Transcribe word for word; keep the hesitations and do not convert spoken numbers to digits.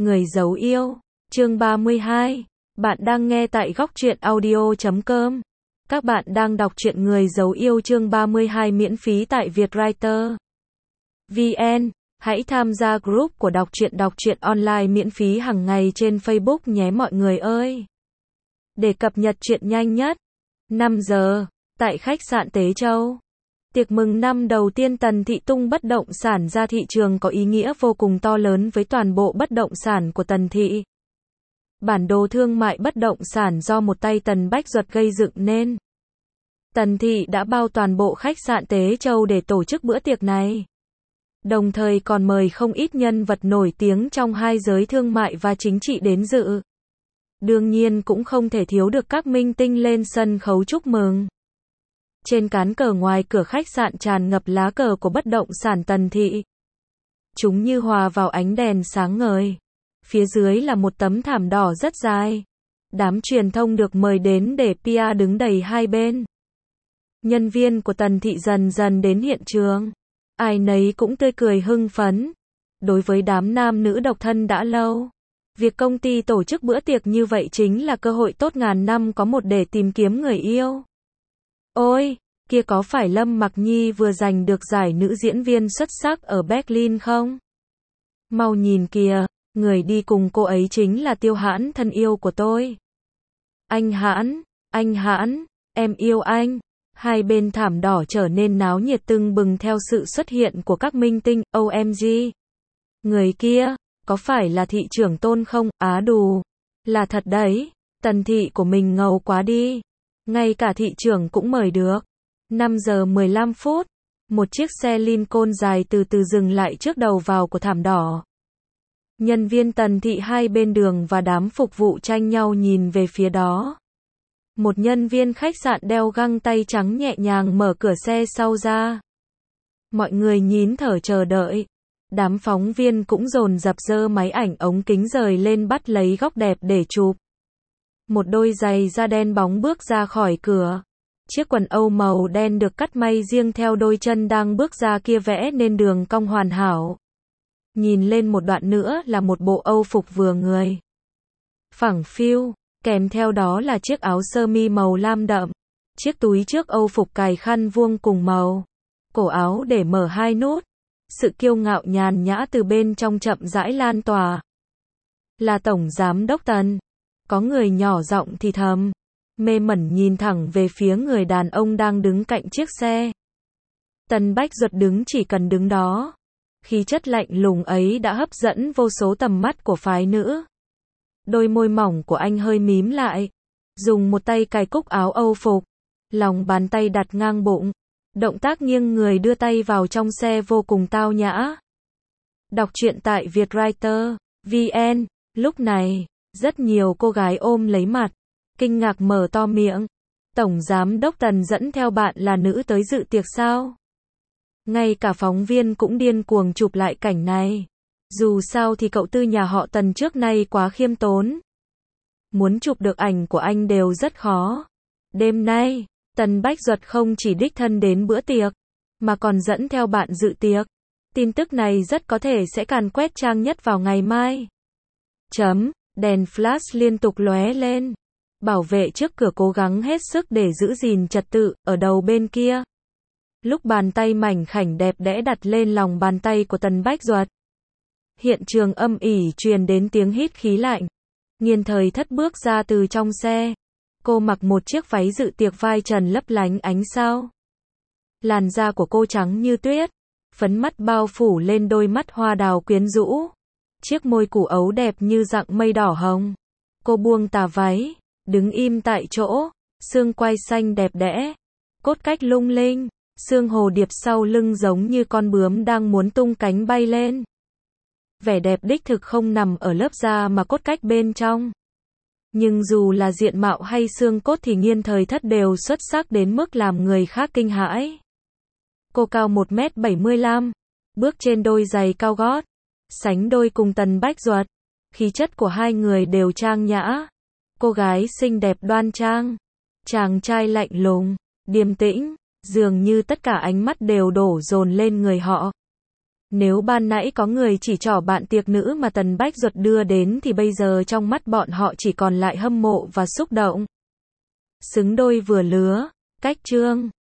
Người giấu yêu, chương ba mươi hai. Bạn đang nghe tại góc truyện audio chấm com. Các bạn đang đọc truyện Người giấu yêu chương ba mươi hai miễn phí tại Vietwriter chấm vn. Hãy tham gia group của đọc truyện đọc truyện online miễn phí hàng ngày trên Facebook nhé mọi người ơi. Để cập nhật truyện nhanh nhất. năm giờ, tại khách sạn Tế Châu. Tiệc mừng năm đầu tiên Tần Thị tung bất động sản ra thị trường có ý nghĩa vô cùng to lớn với toàn bộ bất động sản của Tần Thị. Bản đồ thương mại bất động sản do một tay Tần Bách Duật gây dựng nên. Tần Thị đã bao toàn bộ khách sạn Tế Châu để tổ chức bữa tiệc này. Đồng thời còn mời không ít nhân vật nổi tiếng trong hai giới thương mại và chính trị đến dự. Đương nhiên cũng không thể thiếu được các minh tinh lên sân khấu chúc mừng. Trên cán cờ ngoài cửa khách sạn tràn ngập lá cờ của bất động sản Tần Thị. Chúng như hòa vào ánh đèn sáng ngời. Phía dưới là một tấm thảm đỏ rất dài. Đám truyền thông được mời đến để pê e đứng đầy hai bên. Nhân viên của Tần Thị dần dần đến hiện trường. Ai nấy cũng tươi cười hưng phấn. Đối với đám nam nữ độc thân đã lâu, việc công ty tổ chức bữa tiệc như vậy chính là cơ hội tốt ngàn năm có một để tìm kiếm người yêu. Ôi, kia có phải Lâm Mặc Nhi vừa giành được giải nữ diễn viên xuất sắc ở Berlin không? Mau nhìn kìa, người đi cùng cô ấy chính là Tiêu Hãn thân yêu của tôi. Anh Hãn, anh Hãn, em yêu anh. Hai bên thảm đỏ trở nên náo nhiệt tưng bừng theo sự xuất hiện của các minh tinh. O M G. Người kia, có phải là thị trưởng Tôn không? Á đù. Là thật đấy, Tần Thị của mình ngầu quá đi. Ngay cả thị trưởng cũng mời được. năm giờ mười lăm phút, một chiếc xe Lincoln dài từ từ dừng lại trước đầu vào của thảm đỏ. Nhân viên Tần Thị hai bên đường và đám phục vụ tranh nhau nhìn về phía đó. Một nhân viên khách sạn đeo găng tay trắng nhẹ nhàng mở cửa xe sau ra. Mọi người nín thở chờ đợi. Đám phóng viên cũng dồn dập giơ máy ảnh ống kính rời lên bắt lấy góc đẹp để chụp. Một đôi giày da đen bóng bước ra khỏi cửa. Chiếc quần âu màu đen được cắt may riêng theo đôi chân đang bước ra kia vẽ nên đường cong hoàn hảo. Nhìn lên một đoạn nữa là một bộ âu phục vừa người. Phẳng phiu, kèm theo đó là chiếc áo sơ mi màu lam đậm. Chiếc túi trước âu phục cài khăn vuông cùng màu. Cổ áo để mở hai nút. Sự kiêu ngạo nhàn nhã từ bên trong chậm rãi lan tỏa. Là Tổng Giám đốc Tần. Có người nhỏ giọng thì thầm. Mê mẩn nhìn thẳng về phía người đàn ông đang đứng cạnh chiếc xe. Tần Bách Duật đứng chỉ cần đứng đó. Khí chất lạnh lùng ấy đã hấp dẫn vô số tầm mắt của phái nữ. Đôi môi mỏng của anh hơi mím lại. Dùng một tay cài cúc áo âu phục. Lòng bàn tay đặt ngang bụng. Động tác nghiêng người đưa tay vào trong xe vô cùng tao nhã. Đọc truyện tại Vietwriter chấm vn. Lúc này, rất nhiều cô gái ôm lấy mặt. Kinh ngạc mở to miệng. Tổng Giám đốc Tần dẫn theo bạn là nữ tới dự tiệc sao? Ngay cả phóng viên cũng điên cuồng chụp lại cảnh này. Dù sao thì cậu tư nhà họ Tần trước nay quá khiêm tốn. Muốn chụp được ảnh của anh đều rất khó. Đêm nay, Tần Bách Duật không chỉ đích thân đến bữa tiệc, mà còn dẫn theo bạn dự tiệc. Tin tức này rất có thể sẽ càn quét trang nhất vào ngày mai. Chấm, đèn flash liên tục lóe lên. Bảo vệ trước cửa cố gắng hết sức để giữ gìn trật tự, ở đầu bên kia. Lúc bàn tay mảnh khảnh đẹp đẽ đặt lên lòng bàn tay của Tần Bách Duật. Hiện trường âm ỉ truyền đến tiếng hít khí lạnh. Nghiên Thời Thất bước ra từ trong xe. Cô mặc một chiếc váy dự tiệc vai trần lấp lánh ánh sao. Làn da của cô trắng như tuyết. Phấn mắt bao phủ lên đôi mắt hoa đào quyến rũ. Chiếc môi củ ấu đẹp như dạng mây đỏ hồng. Cô buông tà váy. Đứng im tại chỗ. Xương quai xanh đẹp đẽ. Cốt cách lung linh. Xương hồ điệp sau lưng giống như con bướm đang muốn tung cánh bay lên. Vẻ đẹp đích thực không nằm ở lớp da mà cốt cách bên trong. Nhưng dù là diện mạo hay xương cốt thì Nghiên Thời Thất đều xuất sắc đến mức làm người khác kinh hãi. Cô cao một mét bảy mươi lăm, bước trên đôi giày cao gót, sánh đôi cùng Tần Bách Duật. Khí chất của hai người đều trang nhã. Cô gái xinh đẹp đoan trang, chàng trai lạnh lùng, điềm tĩnh, dường như tất cả ánh mắt đều đổ dồn lên người họ. Nếu ban nãy có người chỉ trỏ bạn tiệc nữ mà Tần Bách Duật đưa đến thì bây giờ trong mắt bọn họ chỉ còn lại hâm mộ và xúc động. Xứng đôi vừa lứa, cách chương.